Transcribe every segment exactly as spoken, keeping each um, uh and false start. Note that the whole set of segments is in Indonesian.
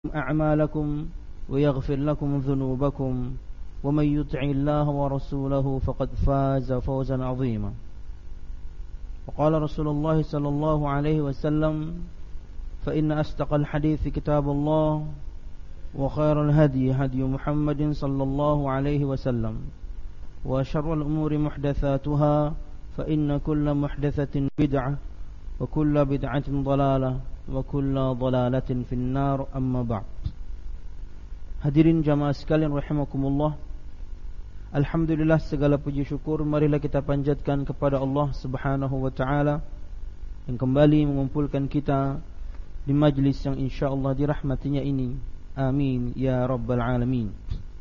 أعمالكم ويغفر لكم ذنوبكم ومن يطع الله ورسوله فقد فاز فوزا عظيما. وقال رسول الله صلى الله عليه وسلم فإن أصدق الحديث كتاب الله وخير الهدي هدي محمد صلى الله عليه وسلم وشر الأمور محدثاتها فإن كل محدثة بدعة وكل بدعة ضلالة wa kullu dhalalatin finnar, amma ba'd. Hadirin jamaah sekalian rahimakumullah, alhamdulillah, segala puji syukur marilah kita panjatkan kepada Allah Subhanahu wa taala yang kembali mengumpulkan kita di majlis yang insyaallah dirahmatinya ini. Amin ya rabbal alamin.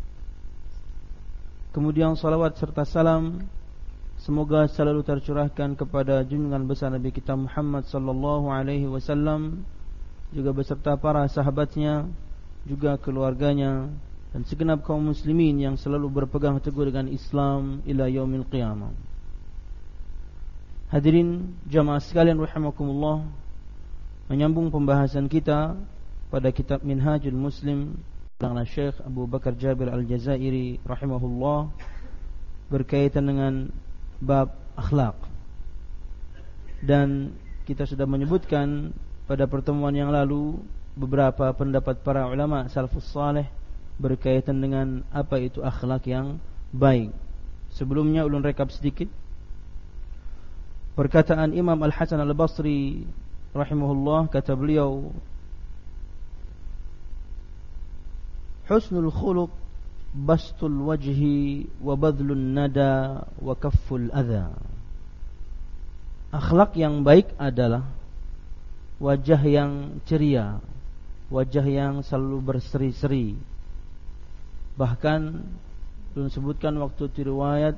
Kemudian salawat serta salam semoga selalu tercurahkan kepada junjungan besar Nabi kita Muhammad sallallahu alaihi wasallam, juga beserta para sahabatnya, juga keluarganya, dan segenap kaum muslimin yang selalu berpegang teguh dengan Islam ila yaumil qiyamah. Hadirin jamaah sekalian rahimakumullah, menyambung pembahasan kita pada kitab Minhajul Muslim karena Syekh Abu Bakar Jabir Al-Jazairi rahimahullah, berkaitan dengan bab akhlak. Dan kita sudah menyebutkan pada pertemuan yang lalu beberapa pendapat para ulama salafus saleh berkaitan dengan apa itu akhlak yang baik. Sebelumnya ulun rekap sedikit perkataan Imam Al-Hasan Al-Basri rahimahullah. Kata beliau, husnul khuluq bastul wajhi wa badlun nada wa kafful adha. Akhlak yang baik adalah wajah yang ceria, wajah yang selalu berseri-seri. Bahkan disebutkan waktu di riwayat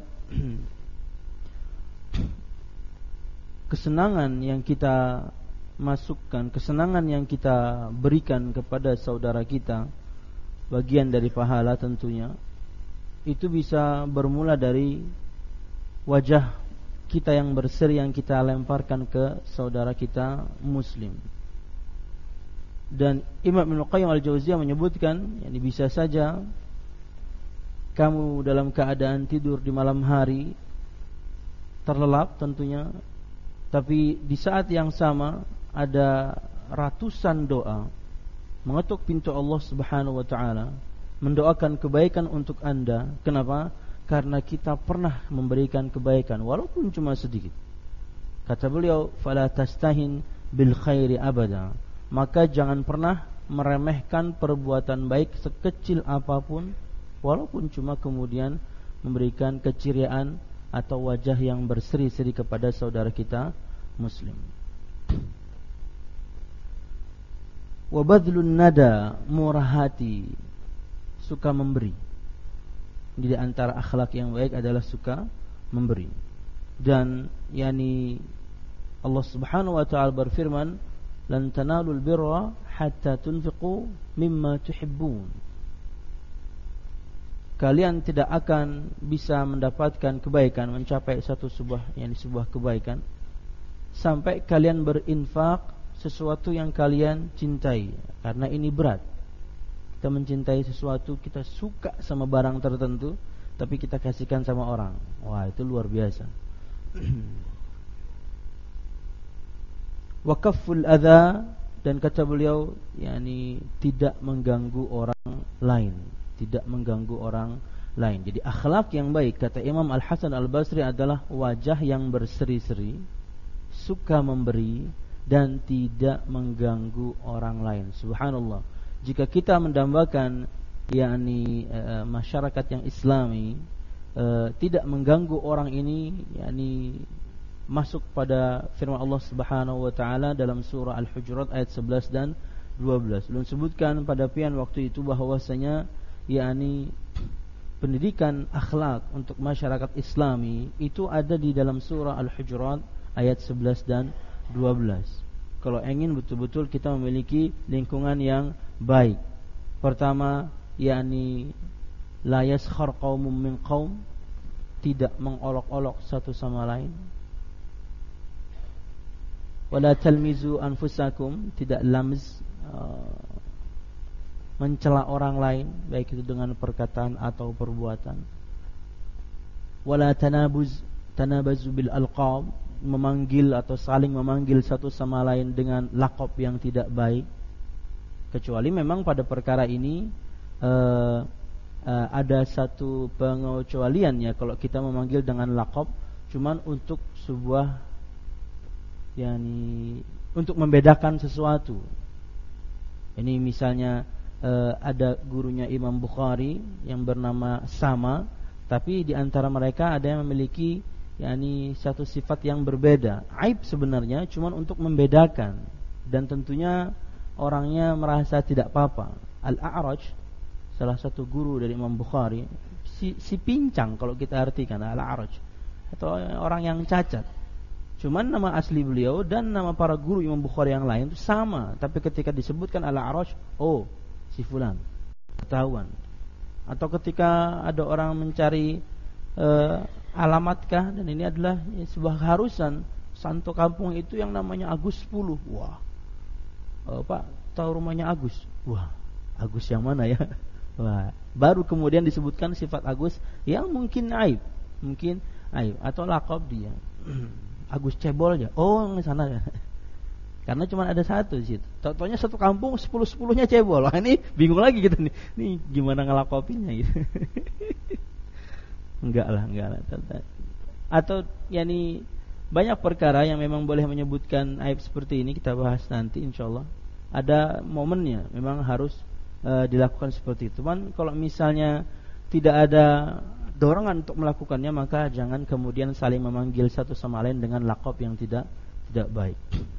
kesenangan yang kita masukkan, kesenangan yang kita berikan kepada saudara kita, bagian dari pahala tentunya, itu bisa bermula dari wajah kita yang berseri yang kita lemparkan ke saudara kita muslim. Dan Imam Ibnu Qayyim Al-Jauziyah menyebutkan, yani bisa saja kamu dalam keadaan tidur di malam hari terlelap tentunya, tapi di saat yang sama ada ratusan doa mengetuk pintu Allah Subhanahu wa taala, mendoakan kebaikan untuk Anda. Kenapa? Karena kita pernah memberikan kebaikan walaupun cuma sedikit. Kata beliau, fala tastahin bil khairi abada. Maka jangan pernah meremehkan perbuatan baik sekecil apapun, walaupun cuma kemudian memberikan keceriaan atau wajah yang berseri-seri kepada saudara kita muslim. Wabadlun nada, murah hati, suka memberi. Di antara akhlak yang baik adalah suka memberi. Dan yani Allah Subhanahu wa taala berfirman, lan tanalul birra hatta tunfiqu mimma tuhibbun. Kalian tidak akan bisa mendapatkan kebaikan, mencapai satu sebuah yani sebuah kebaikan sampai kalian berinfak sesuatu yang kalian cintai. Karena ini berat. Kita mencintai sesuatu, kita suka sama barang tertentu, tapi kita kasihkan sama orang. Wah, itu luar biasa. Wa kafful adha, dan kata beliau, yakni tidak mengganggu orang lain, tidak mengganggu orang lain. Jadi akhlak yang baik, kata Imam Al-Hasan Al-Basri, adalah wajah yang berseri-seri, suka memberi, dan tidak mengganggu orang lain. Subhanallah. Jika kita mendambakan yakni e, masyarakat yang Islami, e, tidak mengganggu orang ini, yakni masuk pada firman Allah Subhanahu wa taala dalam surah Al-Hujurat ayat sebelas dan dua belas. Belum sebutkan pada pian waktu itu bahwasanya yakni pendidikan akhlak untuk masyarakat Islami itu ada di dalam surah Al-Hujurat ayat sebelas dan dua belas. Kalau ingin betul-betul kita memiliki lingkungan yang baik, pertama yakni la yaskhar qaumun min qaum, tidak mengolok-olok satu sama lain. Wala talmizu anfusakum, tidak lamz uh, mencela orang lain, baik itu dengan perkataan atau perbuatan. Wala tanabuz tanabazu bil alqab, memanggil atau saling memanggil satu sama lain dengan laqab yang tidak baik, kecuali memang pada perkara ini uh, uh, ada satu pengecualian ya, kalau kita memanggil dengan laqab cuman untuk sebuah yakni untuk membedakan sesuatu. Ini misalnya uh, ada gurunya Imam Bukhari yang bernama Sama, tapi di antara mereka ada yang memiliki yakni satu sifat yang berbeda. Aib sebenarnya cuman untuk membedakan, dan tentunya orangnya merasa tidak apa-apa. Al-A'raj, salah satu guru dari Imam Bukhari, si, si pincang kalau kita artikan Al-A'raj, atau orang yang cacat. Cuman nama asli beliau dan nama para guru Imam Bukhari yang lain itu sama, tapi ketika disebutkan Al-A'raj, oh si fulan, ketahuan. Atau ketika ada orang mencari uh, alamatkah, dan ini adalah ya, sebuah keharusan, santo kampung itu yang namanya Agus sepuluh. Wah, uh, Pak tahu rumahnya Agus? Wah, Agus yang mana ya? Wah, baru kemudian disebutkan sifat Agus yang mungkin aib, mungkin aib atau laqab dia. Agus cebol aja. Oh, di sana ya. Karena cuma ada satu di situ. Contohnya satu kampung sepuluh-sepuluhnya cebol. Wah, ini bingung lagi kita nih. Nih gimana ngelakopinnya gitu. Enggak lah, enggak lah. Atau yakni banyak perkara yang memang boleh menyebutkan aib seperti ini, kita bahas nanti insyaallah. Ada momennya memang harus uh, dilakukan seperti itu. Cuman kalau misalnya tidak ada dorongan untuk melakukannya, maka jangan kemudian saling memanggil satu sama lain dengan laqab yang tidak tidak baik.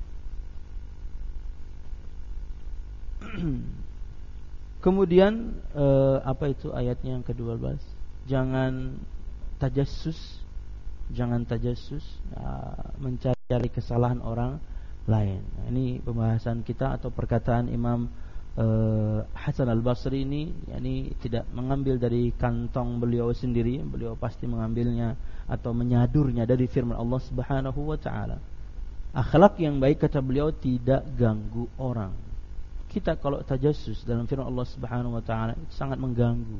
Kemudian eh, apa itu ayatnya yang kedua belas? Jangan tajassus, jangan tajassus ya, mencari kesalahan orang lain. Nah, ini pembahasan kita atau perkataan Imam Uh, Hasan Al-Basri ini yakni tidak mengambil dari kantong beliau sendiri, beliau pasti mengambilnya atau menyadurnya dari firman Allah Subhanahu wa taala. Akhlak yang baik, kata beliau, tidak ganggu orang. Kita kalau tajassus dalam firman Allah Subhanahu wa taala itu sangat mengganggu,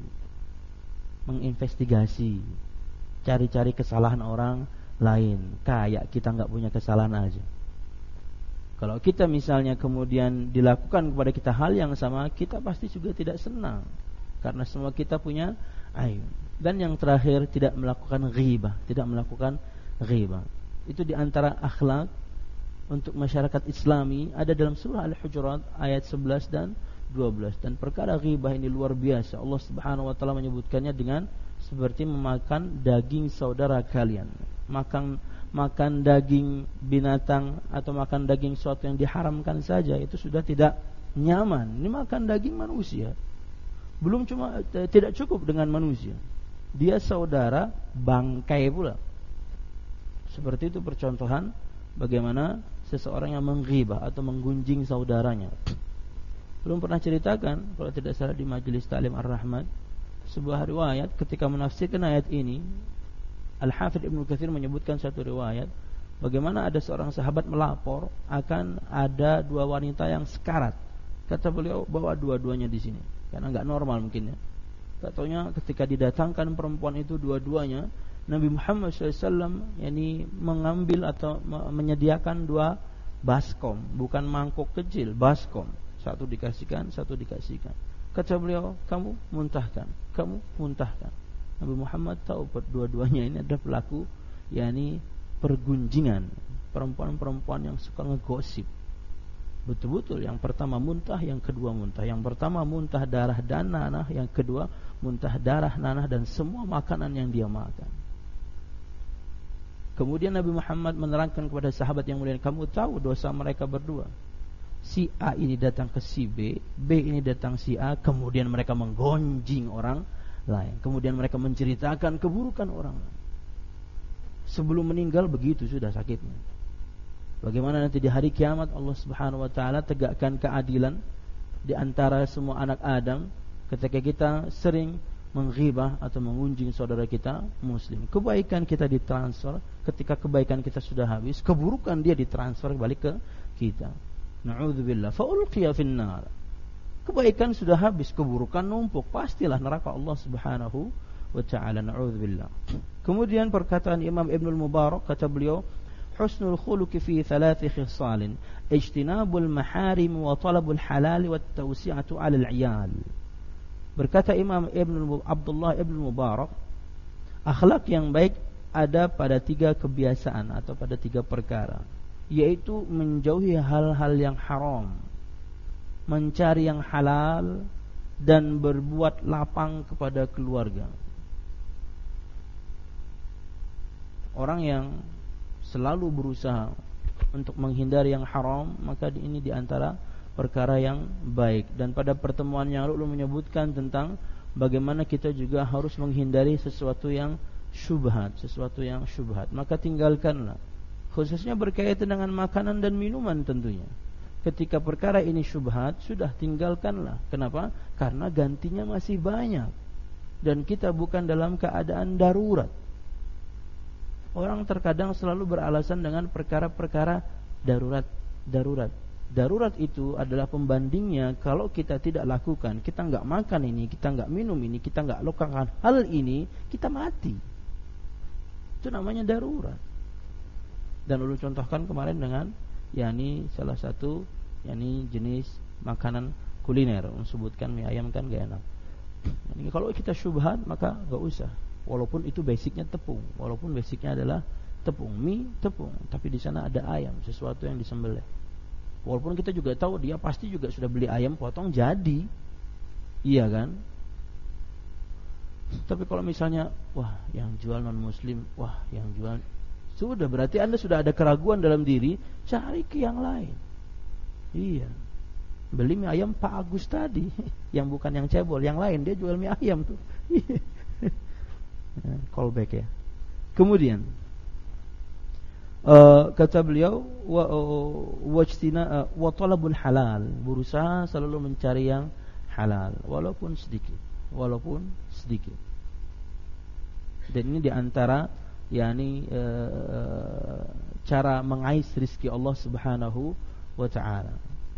menginvestigasi, cari-cari kesalahan orang lain, kayak kita enggak punya kesalahan aja. Kalau kita misalnya kemudian dilakukan kepada kita hal yang sama, kita pasti juga tidak senang, karena semua kita punya aib. Dan yang terakhir, tidak melakukan ghibah, tidak melakukan ghibah. Itu diantara akhlak untuk masyarakat Islami, ada dalam surah Al-Hujurat ayat sebelas dan dua belas. Dan perkara ghibah ini luar biasa. Allah Subhanahu wa taala menyebutkannya dengan seperti memakan daging saudara kalian. Makan makan daging binatang atau makan daging sesuatu yang diharamkan saja itu sudah tidak nyaman. Ini makan daging manusia. Belum cuma eh, tidak cukup dengan manusia, dia saudara bangkai pula. Seperti itu percontohan bagaimana seseorang yang menghibah atau menggunjing saudaranya. Belum pernah ceritakan kalau tidak salah di majelis Ta'lim Ar-Rahman, sebuah riwayat ketika menafsirkan ayat ini, Al-Hafidh Ibnu Katsir menyebutkan satu riwayat bagaimana ada seorang sahabat melapor akan ada dua wanita yang sekarat. Kata beliau, bawa dua-duanya di sini, karena enggak normal mungkin ya. Katanya ketika didatangkan perempuan itu dua-duanya, Nabi Muhammad shallallahu alaihi wasallam yakni mengambil atau menyediakan dua baskom, bukan mangkuk kecil, baskom. Satu dikasihkan, satu dikasihkan. Kata beliau, kamu muntahkan, kamu muntahkan. Nabi Muhammad tahu dua-duanya ini adalah pelaku yakni pergunjingan, perempuan-perempuan yang suka ngegosip. Betul-betul yang pertama muntah, yang kedua muntah. Yang pertama muntah darah dan nanah, yang kedua muntah darah, nanah dan semua makanan yang dia makan. Kemudian Nabi Muhammad menerangkan kepada sahabat yang mulia, kamu tahu dosa mereka berdua. Si A ini datang ke si B, B ini datang si A, kemudian mereka menggonjing orang lain, kemudian mereka menceritakan keburukan orang lain. Sebelum meninggal begitu sudah sakitnya. Bagaimana nanti di hari kiamat Allah Subhanahu wa taala tegakkan keadilan di antara semua anak Adam ketika kita sering menghibah atau mengunjing saudara kita muslim. Kebaikan kita ditransfer, ketika kebaikan kita sudah habis, keburukan dia ditransfer balik ke kita. Na'udzubillah, fa ulqiya finnar. kebaikan sudah habis, keburukan numpuk, pastilah neraka Allah Subhanahu wa ta'ala. Na'udzubillah. Kemudian perkataan Imam Ibnul Mubarak, kata beliau, husnul khuluqi fi thalathi khisalin, ijtinabul maharim wa talabul halal wa tawsi'atu 'alal 'iyal. Berkata Imam Ibnu Abdullah Ibnu Mubarak, akhlak yang baik ada pada tiga kebiasaan atau pada tiga perkara, yaitu menjauhi hal-hal yang haram, mencari yang halal, dan berbuat lapang kepada keluarga. Orang yang selalu berusaha untuk menghindari yang haram, maka ini diantara perkara yang baik. Dan pada pertemuan yang lalu menyebutkan tentang bagaimana kita juga harus menghindari sesuatu yang syubhat, sesuatu yang syubhat. Maka tinggalkanlah, khususnya berkaitan dengan makanan dan minuman tentunya. Ketika perkara ini syubhat, sudah tinggalkanlah. Kenapa? Karena gantinya masih banyak, dan kita bukan dalam keadaan darurat. Orang terkadang selalu beralasan dengan perkara-perkara darurat, darurat. Darurat itu adalah pembandingnya kalau kita tidak lakukan, kita enggak makan ini, kita enggak minum ini, kita enggak lakukan hal ini, kita mati. Itu namanya darurat. Dan ulun contohkan kemarin dengan yakni salah satu yakni jenis makanan kuliner, sebutkan mie ayam kan gak enak. Yani kalau kita syubhat maka enggak usah. Walaupun itu basicnya tepung, walaupun basicnya adalah tepung, mie tepung, tapi di sana ada ayam, sesuatu yang disembelih. Walaupun kita juga tahu dia pasti juga sudah beli ayam potong jadi, iya kan? Tapi kalau misalnya, wah yang jual non muslim, wah yang jual, sudah berarti Anda sudah ada keraguan dalam diri, cari ke yang lain. Iya, beli mie ayam Pak Agus tadi, yang bukan yang cebol, yang lain dia jual mie ayam tuh. Callback ya. Kemudian Uh, kata beliau wa wajtina uh, wa talabul halal, berusaha selalu mencari yang halal walaupun sedikit, walaupun sedikit. Dan ini diantara yakni uh, cara mengais rizki Allah Subhanahu wa ta'ala.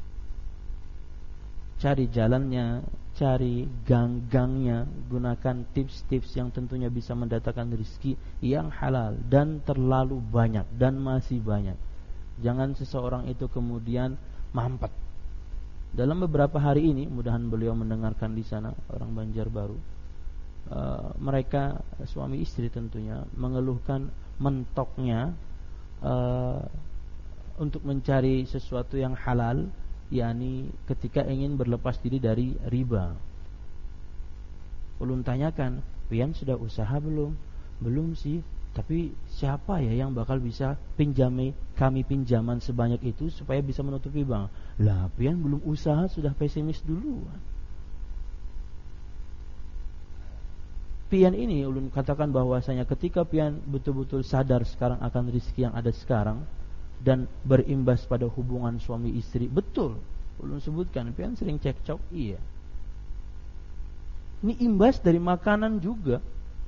Cari jalannya, cari gang-gangnya, gunakan tips-tips yang tentunya bisa mendatangkan rizki yang halal dan terlalu banyak dan masih banyak. Jangan seseorang itu kemudian mampet. Dalam beberapa hari ini, mudahan beliau mendengarkan di sana, orang Banjarbaru, uh, mereka suami istri tentunya mengeluhkan mentoknya uh, untuk mencari sesuatu yang halal, yakni ketika ingin berlepas diri dari riba. Ulun tanyakan, pian sudah usaha belum? Belum sih. Tapi siapa ya yang bakal bisa pinjami kami pinjaman sebanyak itu supaya bisa menutupi bank? Lah pian belum usaha sudah pesimis duluan. Pian ini ulun katakan bahwasanya ketika pian betul-betul sadar sekarang akan rezeki yang ada sekarang dan berimbas pada hubungan suami istri, betul ulun sebutkan pian sering cekcok, iya. Ini imbas dari makanan juga.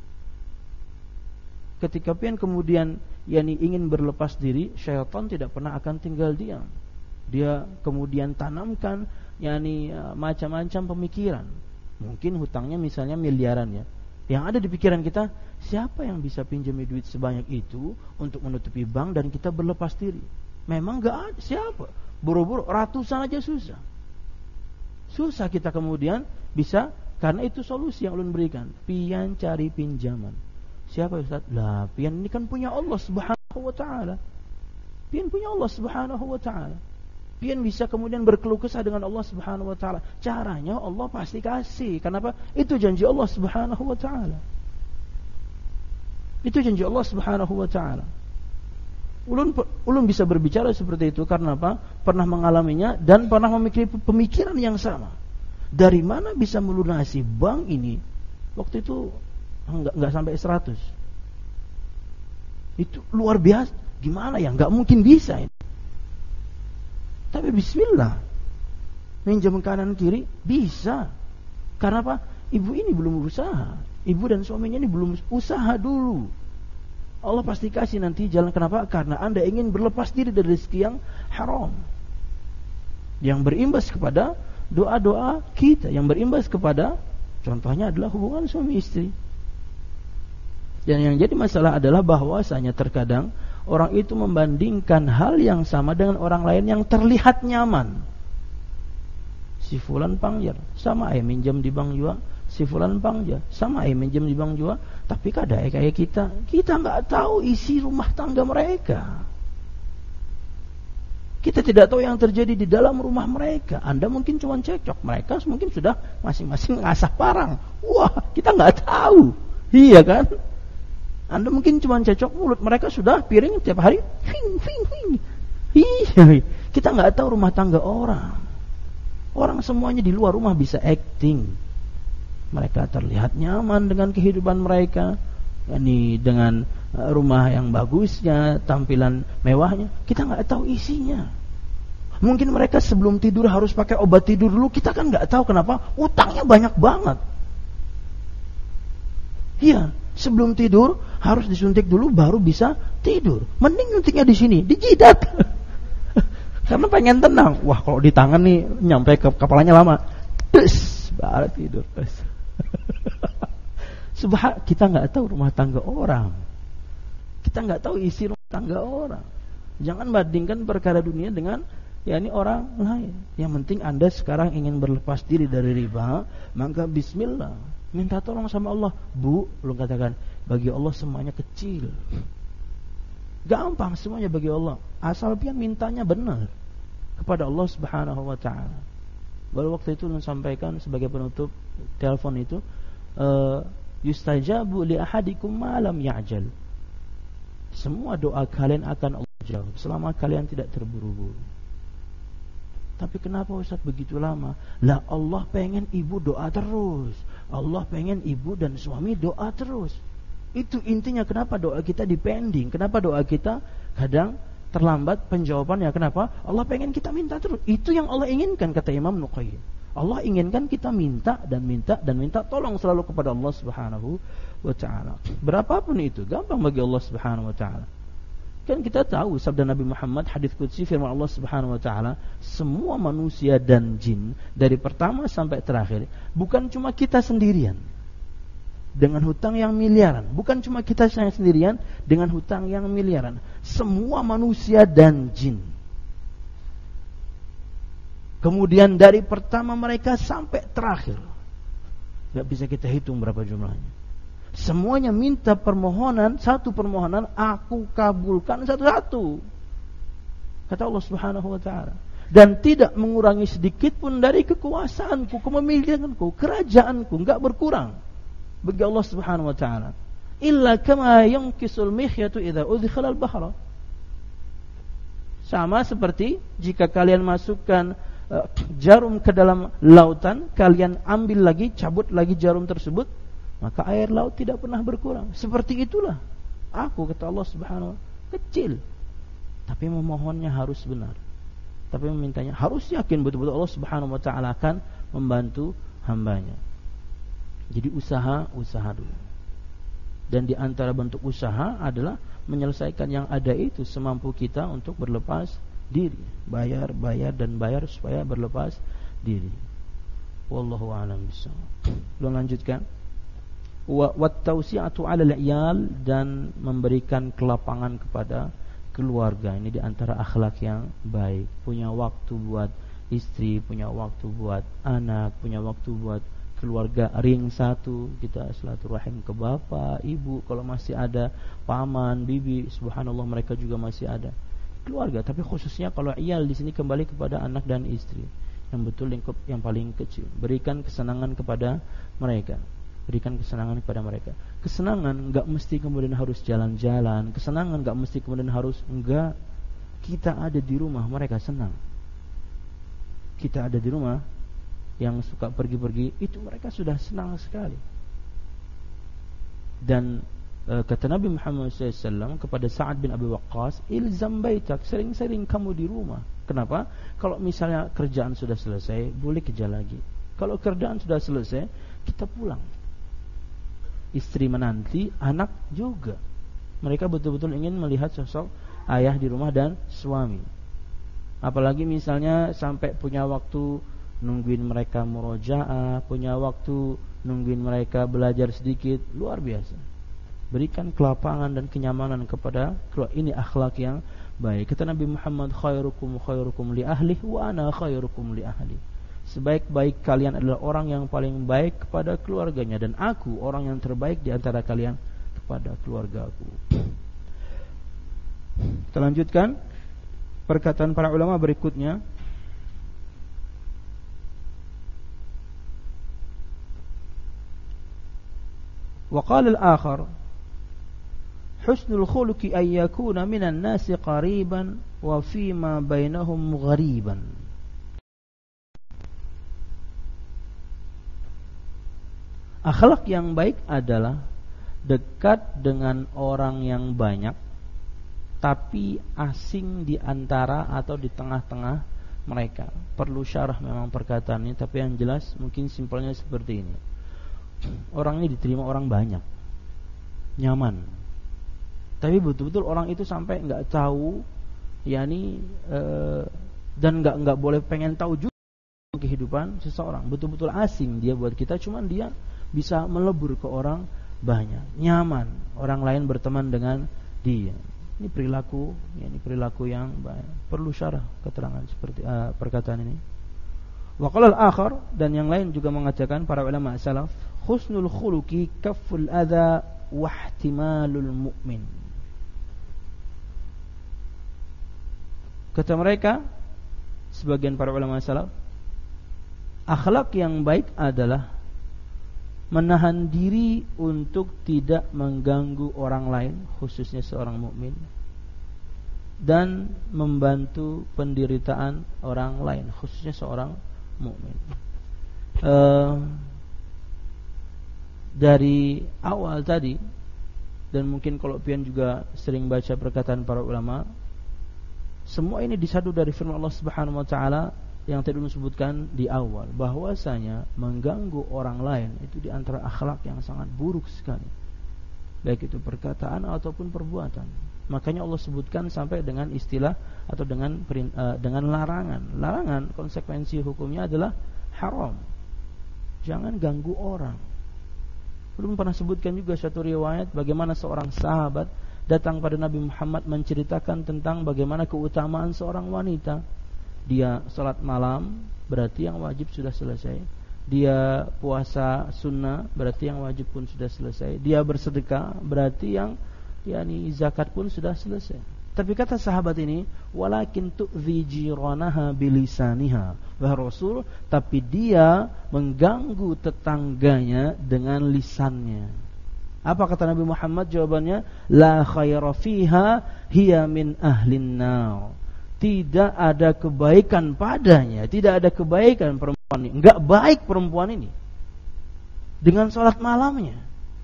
Ketika pian kemudian yakni ingin berlepas diri, syaitan tidak pernah akan tinggal diam. Dia kemudian tanamkan yakni macam-macam pemikiran. Mungkin hutangnya misalnya miliaran ya. Yang ada di pikiran kita, siapa yang bisa pinjami duit sebanyak itu untuk menutupi bank dan kita berlepas diri? Memang gak ada, siapa? Buru-buru ratusan aja susah. Susah kita kemudian bisa, karena itu solusi yang ulun berikan. Pian cari pinjaman. Siapa Ustaz? Lah, pian ini kan punya Allah Subhanahu wa ta'ala. Pian punya Allah Subhanahu wa ta'ala. Pian bisa kemudian berkeluh kesah dengan Allah Subhanahu wa ta'ala. Caranya Allah pasti kasih. Kenapa? Itu janji Allah Subhanahu wa ta'ala. Itu janji Allah Subhanahu wa ta'ala. Ulun ulun bisa berbicara seperti itu karena apa? Pernah mengalaminya dan pernah memiliki pemikiran yang sama. Dari mana bisa melunasi bank ini? Waktu itu enggak enggak sampai seratus. Itu luar biasa. Gimana ya? Enggak mungkin bisa ini. Tapi bismillah, minjam kanan kiri bisa. Karena apa? Ibu ini belum berusaha. Ibu dan suaminya ini belum usaha dulu. Allah pasti kasih nanti jalan. Kenapa? Karena Anda ingin berlepas diri dari rezeki yang haram, yang berimbas kepada doa-doa kita yang berimbas kepada, contohnya adalah hubungan suami istri. Dan yang jadi masalah adalah bahwasanya terkadang orang itu membandingkan hal yang sama dengan orang lain yang terlihat nyaman. Si fulan pangjar, sama ay minjam di bank juga. Si fulan pangjar, sama ay minjam di bank juga. Tapi kadang kayak kita, kita nggak tahu isi rumah tangga mereka. Kita tidak tahu yang terjadi di dalam rumah mereka. Anda mungkin cuma cekcok, mereka mungkin sudah masing-masing ngasah parang. Wah, kita nggak tahu, iya kan? Anda mungkin cuma cecok mulut, mereka sudah piring tiap hari. Hing, hing, hing. Iya, kita nggak tahu rumah tangga orang. Orang semuanya di luar rumah bisa acting. Mereka terlihat nyaman dengan kehidupan mereka, ini dengan rumah yang bagusnya, tampilan mewahnya. Kita nggak tahu isinya. Mungkin mereka sebelum tidur harus pakai obat tidur dulu. Kita kan nggak tahu kenapa utangnya banyak banget. Iya. Sebelum tidur harus disuntik dulu baru bisa tidur. Mending nyuntiknya di sini, di jidat. Karena pengen tenang. Wah, kalau di tangan nih nyampe ke kepalanya lama. Des, baru tidur. Sebab kita nggak tahu rumah tangga orang. Kita nggak tahu isi rumah tangga orang. Jangan bandingkan perkara dunia dengan ya ini orang lain. Yang penting Anda sekarang ingin berlepas diri dari riba, maka bismillah. Minta tolong sama Allah. Bu, lu katakan, bagi Allah semuanya kecil. Gampang semuanya bagi Allah. Asal pian mintanya benar kepada Allah Subhanahu wa taala. Baru waktu itu lu sampaikan sebagai penutup telepon itu, uh, yustajabu li ahadikum ma lam ya'jal. Semua doa kalian akan Allah jawab selama kalian tidak terburu-buru. Tapi kenapa Ustaz begitu lama? Lah Allah pengen ibu doa terus. Allah pengen ibu dan suami doa terus. Itu intinya kenapa doa kita dipending. Kenapa doa kita kadang terlambat penjawabannya. Kenapa? Allah pengen kita minta terus. Itu yang Allah inginkan, kata Imam Nuqayyim. Allah inginkan kita minta dan minta dan minta tolong selalu kepada Allah Subhanahu wa ta'ala. Berapapun itu, gampang bagi Allah Subhanahu wa ta'ala. Kan kita tahu sabda Nabi Muhammad, hadis qudsi firman Allah Subhanahu wa taala, semua manusia dan jin dari pertama sampai terakhir, bukan cuma kita sendirian dengan hutang yang miliaran, bukan cuma kita sendirian dengan hutang yang miliaran, semua manusia dan jin. Kemudian dari pertama mereka sampai terakhir, enggak bisa kita hitung berapa jumlahnya. Semuanya minta permohonan, satu permohonan aku kabulkan satu-satu. Kata Allah Subhanahu wa taala. Dan tidak mengurangi sedikit pun dari kekuasaanku, kepemilikanku, kerajaanku, enggak berkurang bagi Allah Subhanahu wa taala. Illa kama yanqisul mikhyatu idza udkhila al-bahra. Sama seperti jika kalian masukkan uh, jarum ke dalam lautan, kalian ambil lagi, cabut lagi jarum tersebut, maka air laut tidak pernah berkurang. Seperti itulah aku, kata Allah Subhanahu wa taala, kecil, tapi memohonnya harus benar, tapi memintanya harus yakin betul-betul Allah Subhanahu wa taala akan membantu hambanya. Jadi usaha, usaha dulu. Dan di antara bentuk usaha adalah menyelesaikan yang ada itu semampu kita untuk berlepas diri, bayar, bayar dan bayar supaya berlepas diri. Wallahu a'lam bishawab. Belum lanjutkan. Wa tausi'atu 'alal 'iyal, dan memberikan kelapangan kepada keluarga. Ini di antara akhlak yang baik. Punya waktu buat istri, punya waktu buat anak, punya waktu buat keluarga. Ring satu, kita silaturahim ke bapak, ibu, kalau masih ada paman, bibi, subhanallah mereka juga masih ada. Keluarga, tapi khususnya kalau iyal di sini kembali kepada anak dan istri. Yang betul lingkup yang paling kecil. Berikan kesenangan kepada mereka. Berikan kesenangan kepada mereka. Kesenangan enggak mesti kemudian harus jalan-jalan. Kesenangan enggak mesti kemudian harus enggak. Kita ada di rumah, mereka senang. Kita ada di rumah, yang suka pergi-pergi, itu mereka sudah senang sekali. Dan e, kata Nabi Muhammad shallallahu alaihi wasallam kepada Sa'ad bin Abi Waqqas, ilzam baitak, sering-sering kamu di rumah. Kenapa? Kalau misalnya kerjaan sudah selesai, boleh kerja lagi. Kalau kerjaan sudah selesai, kita pulang. Istri menanti, anak juga. Mereka betul-betul ingin melihat sosok ayah di rumah dan suami. Apalagi misalnya sampai punya waktu nungguin mereka murojaah, punya waktu nungguin mereka belajar sedikit, luar biasa. Berikan kelapangan dan kenyamanan kepada keluarga. Ini akhlak yang baik. Kata Nabi Muhammad, khairukum khairukum li ahli wa ana khairukum li ahli. Sebaik-baik kalian adalah orang yang paling baik kepada keluarganya, dan aku orang yang terbaik di antara kalian kepada keluargaku. Kita lanjutkan perkataan para ulama berikutnya. Wa qala al-akhar husnul khuluqi ay yakuna minan nasi qariban wa fima bainahum ghariban. Akhlak yang baik adalah dekat dengan orang yang banyak tapi asing di antara atau di tengah-tengah mereka. Perlu syarah memang perkataan ini, tapi yang jelas mungkin simpelnya seperti ini. Orang ini diterima orang banyak, nyaman, tapi betul-betul orang itu sampai nggak tahu, yakni eh, dan nggak nggak boleh pengen tahu juga kehidupan seseorang. Betul-betul asing dia buat kita, cuman dia bisa melebur ke orang banyak, nyaman, orang lain berteman dengan dia. Ini perilaku, ya, ini perilaku yang baik. Perlu syarah keterangan seperti uh, perkataan ini. Wa qala al-akhar, dan yang lain juga mengatakan para ulama salaf, husnul khuluqi kafful adza wa ihtimalul mu'min. Kata mereka, sebagian para ulama salaf, akhlak yang baik adalah menahan diri untuk tidak mengganggu orang lain, khususnya seorang mukmin, dan membantu penderitaan orang lain, khususnya seorang mukmin. Uh, dari awal tadi, dan mungkin kalau pian juga sering baca perkataan para ulama, semua ini disadu dari firman Allah Subhanahu wa taala yang tadi disebutkan di awal, bahwasanya mengganggu orang lain itu di antara akhlak yang sangat buruk sekali, baik itu perkataan ataupun perbuatan. Makanya Allah sebutkan sampai dengan istilah atau dengan uh, dengan larangan. Larangan konsekuensi hukumnya adalah haram. Jangan ganggu orang. Belum pernah sebutkan juga satu riwayat bagaimana seorang sahabat datang pada Nabi Muhammad menceritakan tentang bagaimana keutamaan seorang wanita. Dia salat malam, berarti yang wajib sudah selesai. Dia puasa sunnah, berarti yang wajib pun sudah selesai. Dia bersedekah, berarti yang yakni zakat pun sudah selesai. Tapi kata sahabat ini, walakin tu'dhi jiranaha bilisaniha. Wahai Rasul, tapi dia mengganggu tetangganya dengan lisannya. Apa kata Nabi Muhammad? Jawabannya, la khaira fiha hiya min ahlin nar. Tidak ada kebaikan padanya, tidak ada kebaikan perempuan ini. Enggak baik perempuan ini dengan salat malamnya.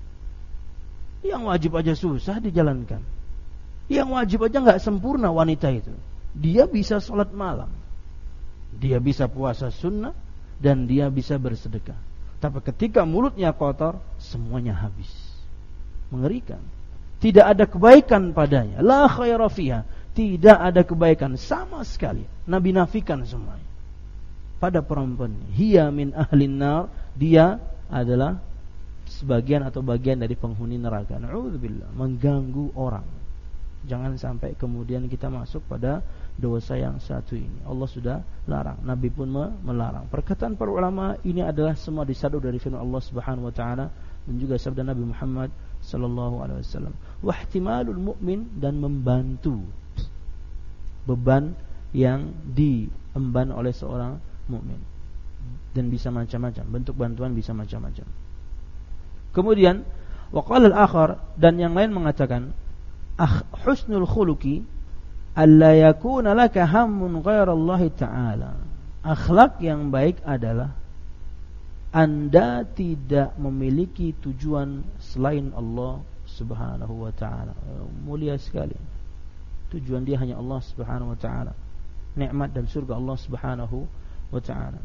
Yang wajib aja susah dijalankan. Yang wajib aja enggak sempurna wanita itu. Dia bisa salat malam, dia bisa puasa sunnah, dan dia bisa bersedekah. Tapi ketika mulutnya kotor, semuanya habis. Mengerikan. Tidak ada kebaikan padanya. La khaira fiha. Tidak ada kebaikan sama sekali. Nabi nafikan semuanya pada perempuan. Hiya min ahlin nar. Dia adalah sebagian atau bagian dari penghuni neraka. Na'udzubillah. Mengganggu orang. Jangan sampai kemudian kita masuk pada dosa yang satu ini. Allah sudah larang, Nabi pun melarang. Perkataan para ulama ini adalah semua disadu dari firman Allah Subhanahu wa taala dan juga sabda Nabi Muhammad sallallahu alaihi wasallam. Wa ihtimalul mu'min, dan membantu beban yang diemban oleh seorang mukmin. Dan bisa macam-macam, bentuk bantuan bisa macam-macam. Kemudian waqala al-akhar, dan yang lain mengatakan, akh husnul khuluqi alla yakuna laka hammun ghaira Allah taala. Akhlak yang baik adalah Anda tidak memiliki tujuan selain Allah Subhanahu wa taala. Mulia sekali. Tujuan dia hanya Allah Subhanahu wa taala. Nikmat dan surga Allah Subhanahu wa taala.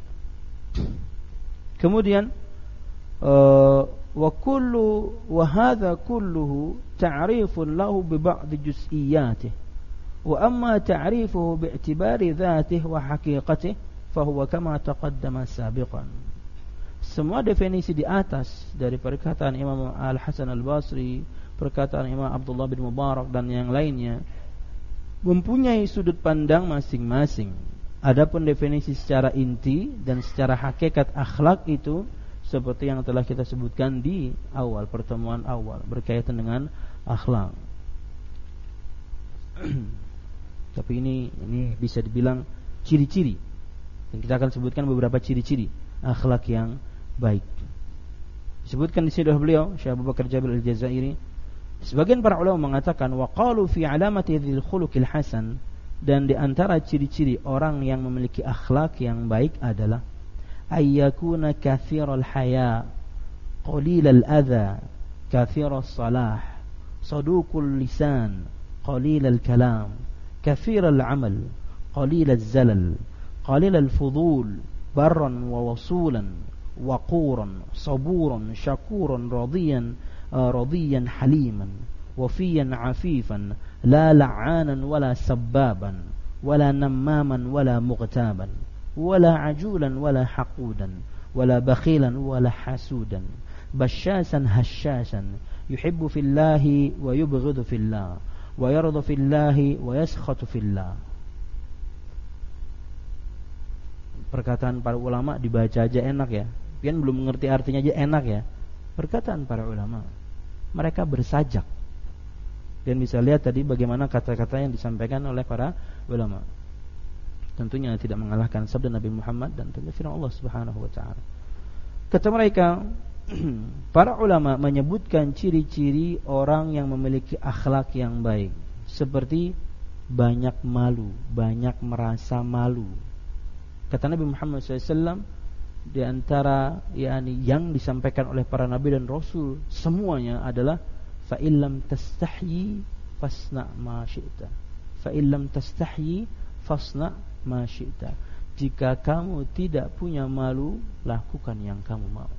Kemudian uh, wa kullu wa hadha kulluhu ta'rifun lahu bi ba'd juz'iyatihi. Wa amma ta'rifuhu bi'tibari dhatihi wa haqiqatihi fahuwa kama taqaddama sabiqan. Semua definisi di atas dari perkataan Imam Al-Hasan Al-Basri, perkataan Imam Abdullah bin Mubarak dan yang lainnya mempunyai sudut pandang masing-masing. Adapun definisi secara inti dan secara hakikat akhlak itu seperti yang telah kita sebutkan di awal pertemuan awal berkaitan dengan akhlak. Tapi ini ini bisa dibilang ciri-ciri. Dan kita akan sebutkan beberapa ciri-ciri akhlak yang baik. Disebutkan di sini oleh beliau Syekh Abu Bakar Jabir Al-Jazairi, sebagian para ulama mengatakan wa qalu fi alamati dzil khuluqil hasan, dan di antara ciri-ciri orang yang memiliki akhlak yang baik adalah ayyakuna kathiral haya qalilal adha kathiras salah saduqul lisan qalilal kalam kathiral amal qalilal zalal qalilal fudul barran wa wasulan waquran saburan syakuran radiyan radiyan haliman wafiyan afifan la la'anan wala sabbaban wala nammaman wala mughtaban wala ajulan wala haqudan wala bakhilan wala hasudan basyasan hasyasan yuhibbu fillahi wa yubghidu fillah wa yarda fillahi wa yaskhatu fillah. Perkataan para ulama dibaca aja enak ya. Pian belum mengerti artinya aja enak ya. Perkataan para ulama, mereka bersajak. Dan bisa lihat tadi bagaimana kata-kata yang disampaikan oleh para ulama. Tentunya tidak mengalahkan sabda Nabi Muhammad dan tentunya firman Allah Subhanahu wa taala. Kata mereka, para ulama menyebutkan ciri-ciri orang yang memiliki akhlak yang baik, seperti banyak malu, banyak merasa malu. Kata Nabi Muhammad shallallahu alaihi wasallam, di antara yakni yang disampaikan oleh para nabi dan rasul semuanya adalah fa illam tastahyi fasna ma syi'ta. Fa illam tastahyi fasna ma syi'ta. Jika kamu tidak punya malu, lakukan yang kamu mau.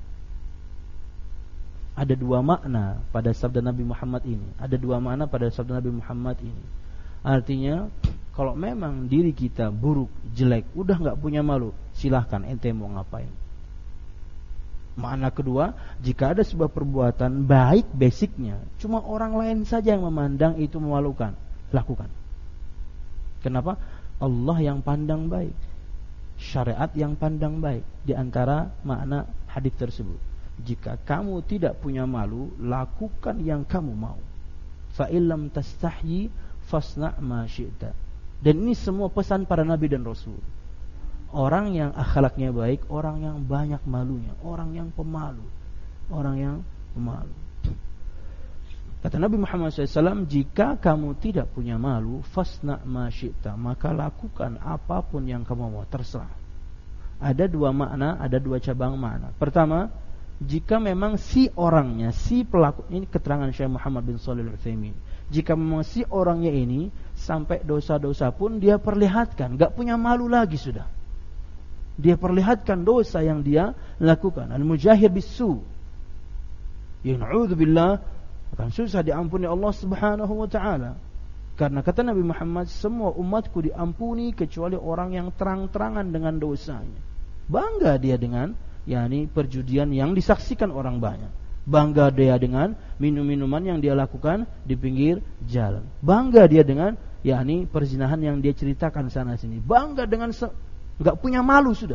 Ada dua makna pada sabda Nabi Muhammad ini. Ada dua makna pada sabda Nabi Muhammad ini. Artinya, kalau memang diri kita buruk, jelek, udah gak punya malu, silahkan ente mau ngapain. Makna kedua, jika ada sebuah perbuatan baik basicnya, cuma orang lain saja yang memandang itu memalukan, lakukan. Kenapa? Allah yang pandang baik, syariat yang pandang baik. Di antara makna hadis tersebut, jika kamu tidak punya malu, lakukan yang kamu mau. Fa illam tastahyi fasna ma syi'ta. Dan ini semua pesan para nabi dan rasul. Orang yang akhlaknya baik, orang yang banyak malunya, orang yang pemalu, orang yang pemalu. Kata Nabi Muhammad shallallahu alaihi wasallam, jika kamu tidak punya malu, fasna ma syi'ta, maka lakukan apapun yang kamu mau, terserah. Ada dua makna, ada dua cabang makna. Pertama, jika memang si orangnya, si pelaku, ini keterangan Syekh Muhammad bin Shalih Al-Utsaimin, jika memang si orangnya ini sampai dosa-dosa pun dia perlihatkan, gak punya malu lagi sudah. Dia perlihatkan dosa yang dia lakukan. Al-mujahir bisu, yang na'udzubillah, akan susah diampuni Allah Subhanahu wa ta'ala. Karena kata Nabi Muhammad, semua umatku diampuni kecuali orang yang terang-terangan dengan dosanya. Bangga dia dengan yakni perjudian yang disaksikan orang banyak. Bangga dia dengan minum-minuman yang dia lakukan di pinggir jalan. Bangga dia dengan yakni perzinahan yang dia ceritakan sana sini. Bangga dengan se- enggak punya malu sudah.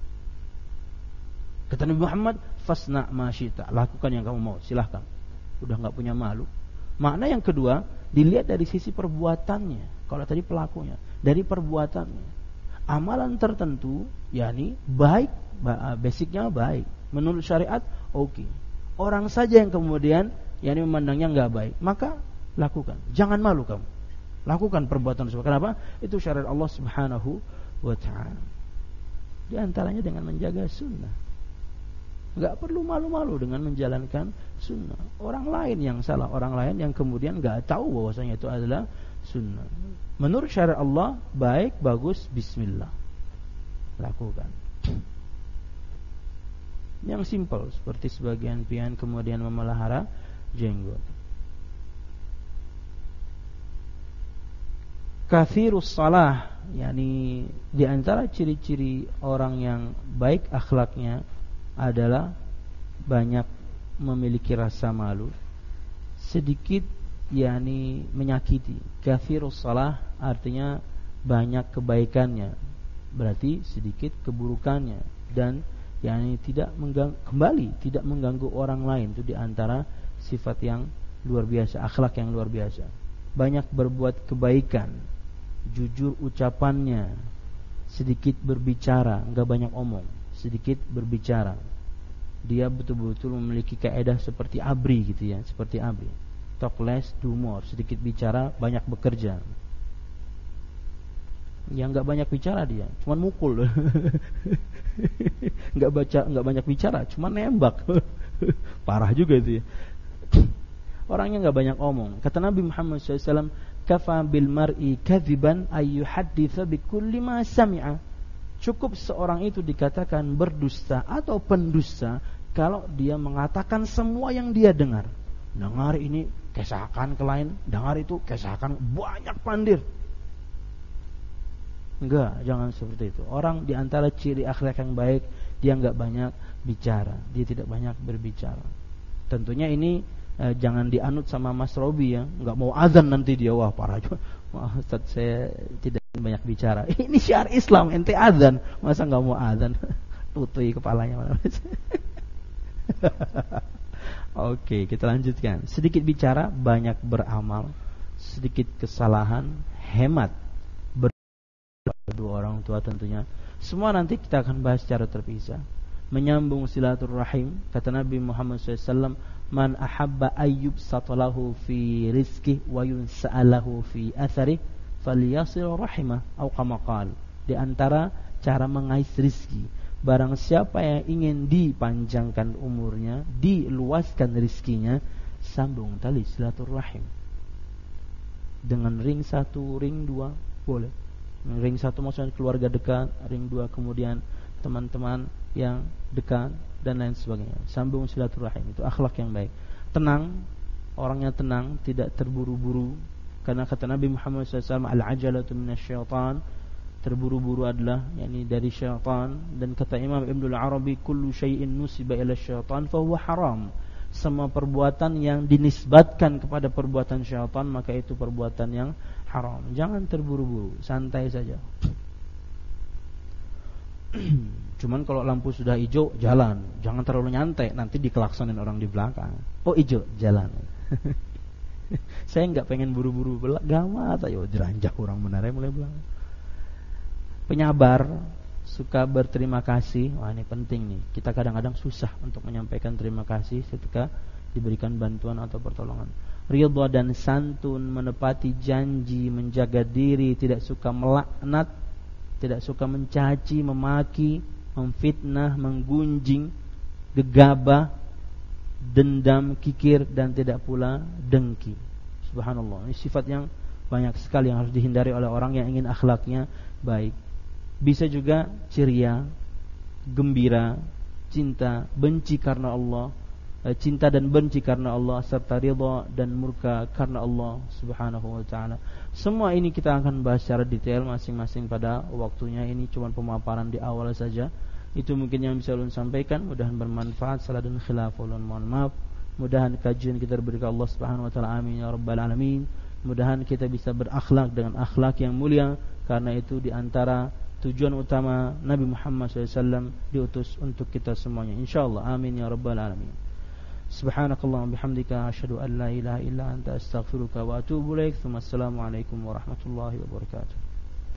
Kata Nabi Muhammad, fasna ma syi'ta, lakukan yang kamu mau, silahkan. Udah enggak punya malu. Makna yang kedua, dilihat dari sisi perbuatannya. Kalau tadi pelakunya, dari perbuatannya. Amalan tertentu yakni baik, basicnya baik. Menurut syariat oke. Okay. Orang saja yang kemudian yakni memandangnya enggak baik, maka lakukan. Jangan malu kamu. Lakukan perbuatan tersebut. Kenapa? Itu syariat Allah Subhanahu wa ta'ala. Di antaranya dengan menjaga sunnah. Enggak perlu malu-malu dengan menjalankan sunnah. Orang lain yang salah, orang lain yang kemudian enggak tahu bahwasanya itu adalah sunnah. Menurut syariat Allah, baik, bagus, bismillah. Lakukan. Yang simpel, seperti sebagian pian kemudian memelihara jenggot. kathirus salah, yakni di antara ciri-ciri orang yang baik akhlaknya adalah banyak memiliki rasa malu, sedikit yakni menyakiti. Kathirus salah artinya banyak kebaikannya, berarti sedikit keburukannya, dan yakni tidak mengganggu, kembali tidak mengganggu orang lain. Itu di antara sifat yang luar biasa, akhlak yang luar biasa. Banyak berbuat kebaikan, jujur ucapannya, sedikit berbicara, enggak banyak omong, sedikit berbicara. Dia betul-betul memiliki kaidah seperti Abri gitu ya, seperti Abri. Talk less, do more. Sedikit bicara, banyak bekerja. Yang enggak banyak bicara dia, cuman mukul. Enggak baca, enggak banyak bicara, cuman nembak. Parah juga itu ya. Orangnya enggak banyak omong. Kata Nabi Muhammad shallallahu alaihi wasallam, kafa bil mar'i kadziban ay yuhadditsa bi kulli ma sami'a. Cukup seorang itu dikatakan berdusta atau pendusta kalau dia mengatakan semua yang dia dengar. Dengar ini kesakan ke lain, dengar itu kesakan, banyak pandir. Enggak, jangan seperti itu. Orang di antara ciri akhlak yang baik, dia enggak banyak bicara, dia tidak banyak berbicara. Tentunya ini eh, jangan dianut sama Mas Robi ya, enggak mau azan nanti dia, wah parah juga. Wah, Ustaz saya tidak banyak bicara. Ini syiar Islam, ente azan, masa enggak mau azan? Tutui kepalanya mana. Oke, kita lanjutkan. Sedikit bicara, banyak beramal. Sedikit kesalahan, hemat. Berdua orang tua tentunya. Semua nanti kita akan bahas secara terpisah. Menyambung silaturahim, kata Nabi Muhammad shallallahu alaihi wasallam, man ahabba ayyub satalahu fi rizki wa yunsa'alahu fi athari falyasil rahimah atau kama qala. Di antara cara mengais rizki, barang siapa yang ingin dipanjangkan umurnya, diluaskan rizkinya, sambung tali silaturahim. Dengan ring satu, ring dua boleh. Ring satu maksudnya keluarga dekat, ring dua kemudian teman-teman yang dekat dan lain sebagainya. Sambung silaturahim, itu akhlak yang baik. Tenang, orangnya tenang, tidak terburu-buru. Karena kata Nabi Muhammad shallallahu alaihi wasallam, al-ajalatu minasyaitan, terburu-buru adalah yakni dari syaitan. Dan kata Imam Ibnul Arabi, kullu syai'in nusiba ila syaitan fahuwa haram. Semua perbuatan yang dinisbatkan kepada perbuatan syaitan, maka itu perbuatan yang haram. Jangan terburu-buru, santai saja. Cuman kalau lampu sudah hijau, jalan. Jangan terlalu nyantai, nanti dikelaksonin orang di belakang. Oh hijau, jalan. Saya enggak pengen buru-buru gamat, ayo jeranjak orang benar mulai belakang. Penyabar, suka berterima kasih. Wah ini penting nih. Kita kadang-kadang susah untuk menyampaikan terima kasih ketika diberikan bantuan atau pertolongan. Ridha dan santun, menepati janji, menjaga diri, tidak suka melaknat, tidak suka mencaci, memaki, memfitnah, menggunjing, gegabah, dendam, kikir, dan tidak pula dengki. Subhanallah, ini sifat yang banyak sekali yang harus dihindari oleh orang yang ingin akhlaknya baik. Bisa juga ceria, gembira, cinta, benci karena Allah, cinta dan benci karena Allah, serta ridha dan murka karena Allah Subhanahu wa ta'ala. Semua ini kita akan bahas secara detail masing-masing pada waktunya. Ini cuma pemaparan di awal saja. Itu mungkin yang bisa ulun sampaikan. Mudahan bermanfaat. Salah dan khilaf ulun mohon maaf. Mudahan kajian kita diberikan Allah Subhanahu wa ta'ala. Amin ya rabbal alamin. Mudahan kita bisa berakhlak dengan akhlak yang mulia, karena itu di antara tujuan utama Nabi Muhammad shallallahu alaihi wasallam diutus untuk kita semuanya, insyaallah. Amin ya rabbal alamin. Subhanakallahumma bihamdika asyhadu an la ilaha illa anta astaghfiruka wa atubu ilaik. Assalamualaikum warahmatullahi wabarakatuh.